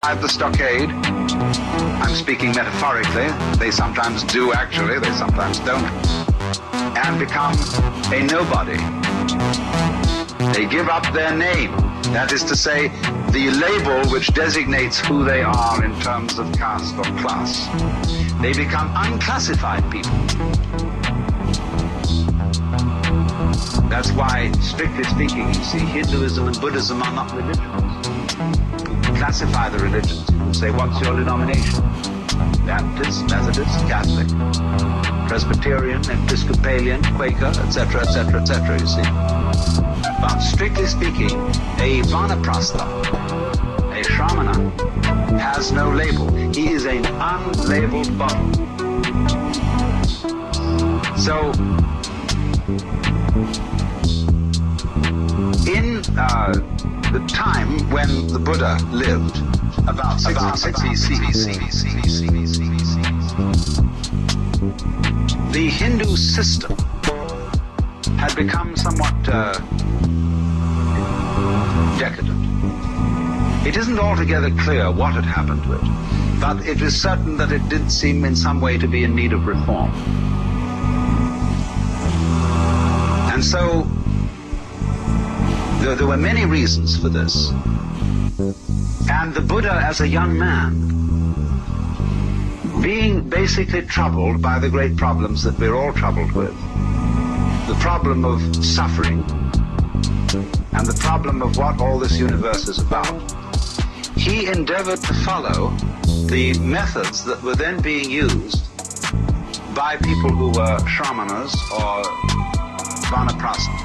the stockade. I'm speaking metaphorically. They sometimes do actually, they sometimes don't. And become a nobody. They give up their name. That is to say, the label which designates who they are in terms of caste or class. They become unclassified people. That's why, strictly speaking, you see, Hinduism and Buddhism are not religions. You classify the religions. You say, what's your denomination? Baptist, Methodist, Catholic, Presbyterian, Episcopalian, Quaker, etc., etc., etc., you see. But strictly speaking, a Vanaprastha, a Shramana, has no label. He is an unlabeled body. So, in the time when the Buddha lived, about 6 BC, the Hindu system had become somewhat decadent. It isn't altogether clear what had happened to it, but it is certain that it did seem in some way to be in need of reform. And so, there were many reasons for this. And the Buddha, as a young man, being basically troubled by the great problems that we're all troubled with, the problem of suffering, and the problem of what all this universe is about, he endeavored to follow the methods that were then being used by people who were Shramanas or Vanaprastha.